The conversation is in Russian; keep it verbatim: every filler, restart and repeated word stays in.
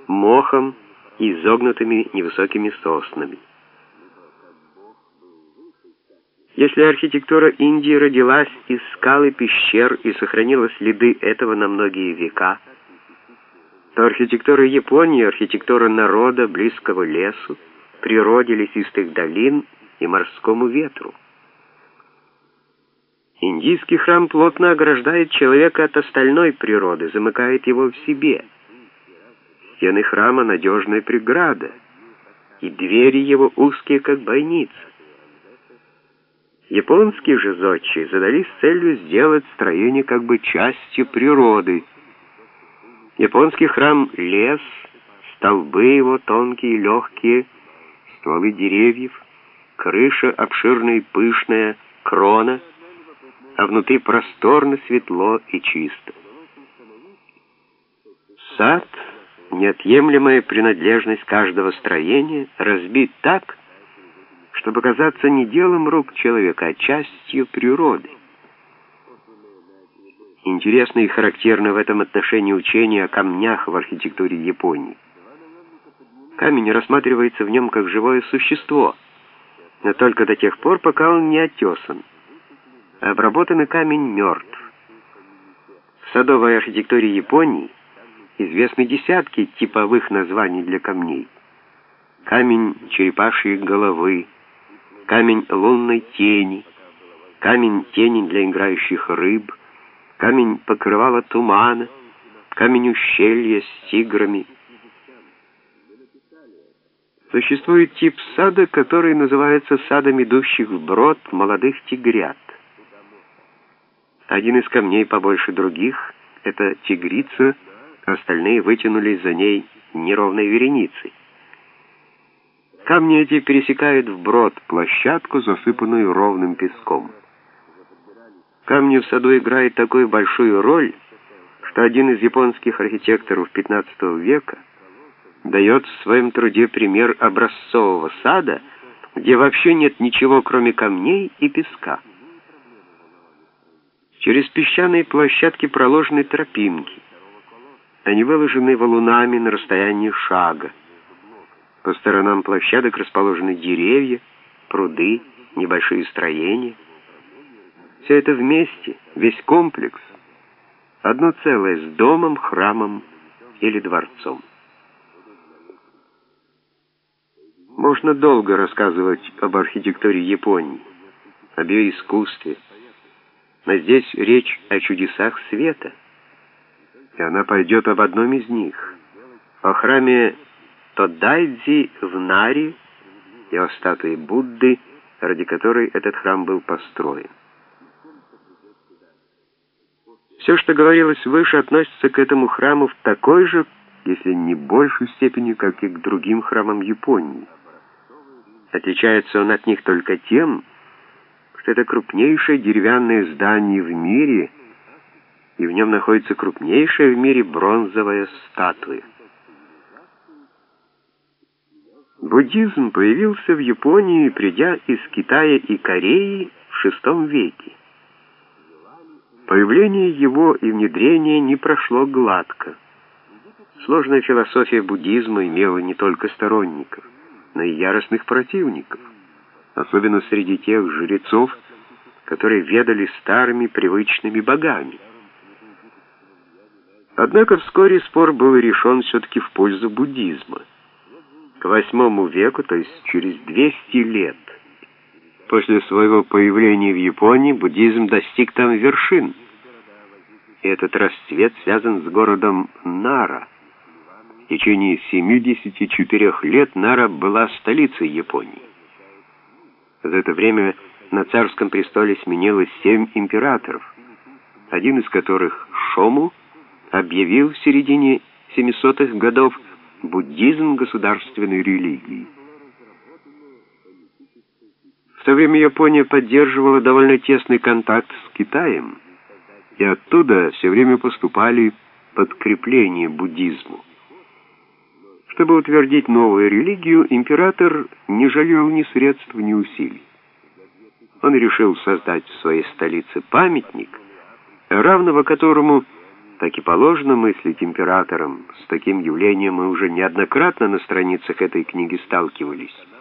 мохом и изогнутыми невысокими соснами. Если архитектура Индии родилась из скал и пещер и сохранила следы этого на многие века, то архитектура Японии — архитектура народа, близкого лесу, природе лесистых долин и морскому ветру. Индийский храм плотно ограждает человека от остальной природы, замыкает его в себе. Стены храма — надежная преграда, и двери его узкие, как бойницы. Японские же зодчие задались целью сделать строение как бы частью природы. Японский храм — лес, столбы его тонкие и легкие, стволы деревьев, крыша обширная и пышная, крона, а внутри просторно, светло и чисто. Сад, неотъемлемая принадлежность каждого строения, разбит так, чтобы казаться не делом рук человека, а частью природы. Интересно и характерно в этом отношении учение о камнях в архитектуре Японии. Камень рассматривается в нем как живое существо, но только до тех пор, пока он не отесан. А обработанный камень мертв. В садовой архитектуре Японии известны десятки типовых названий для камней. Камень черепашьей головы, камень лунной тени, камень тени для играющих рыб, камень покрывала тумана, камень ущелья с тиграми. Существует тип сада, который называется садом идущих вброд молодых тигрят. Один из камней побольше других — это тигрица, остальные вытянулись за ней неровной вереницей. Камни эти пересекают вброд площадку, засыпанную ровным песком. Камни в саду играют такую большую роль, что один из японских архитекторов пятнадцатого века дает в своем труде пример образцового сада, где вообще нет ничего, кроме камней и песка. Через песчаные площадки проложены тропинки. Они выложены валунами на расстоянии шага. По сторонам площадок расположены деревья, пруды, небольшие строения. Все это вместе, весь комплекс, одно целое с домом, храмом или дворцом. Можно долго рассказывать об архитектуре Японии, об ее искусстве, но здесь речь о чудесах света, и она пойдет об одном из них, о храме Тодайдзи в Нари и о статуе Будды, ради которой этот храм был построен. Все, что говорилось выше, относится к этому храму в такой же, если не большей степени, как и к другим храмам Японии. Отличается он от них только тем, что это крупнейшее деревянное здание в мире, и в нем находится крупнейшая в мире бронзовая статуя. Буддизм появился в Японии, придя из Китая и Кореи в шестом веке. Появление его и внедрение не прошло гладко. Сложная философия буддизма имела не только сторонников, но и яростных противников, особенно среди тех жрецов, которые ведали старыми привычными богами. Однако вскоре спор был решен все-таки в пользу буддизма. К восьмому веку, то есть через двести лет, после своего появления в Японии, буддизм достиг там вершин. И этот расцвет связан с городом Нара. В течение семидесяти четырёх лет Нара была столицей Японии. За это время на царском престоле сменилось семь императоров, один из которых, Шому, объявил в середине семисотых годов буддизм государственной религией. В то время Япония поддерживала довольно тесный контакт с Китаем, и оттуда все время поступали подкрепления буддизму. Чтобы утвердить новую религию, император не жалел ни средств, ни усилий. Он решил создать в своей столице памятник, равного которому так и положено мыслить императором. С таким явлением мы уже неоднократно на страницах этой книги сталкивались.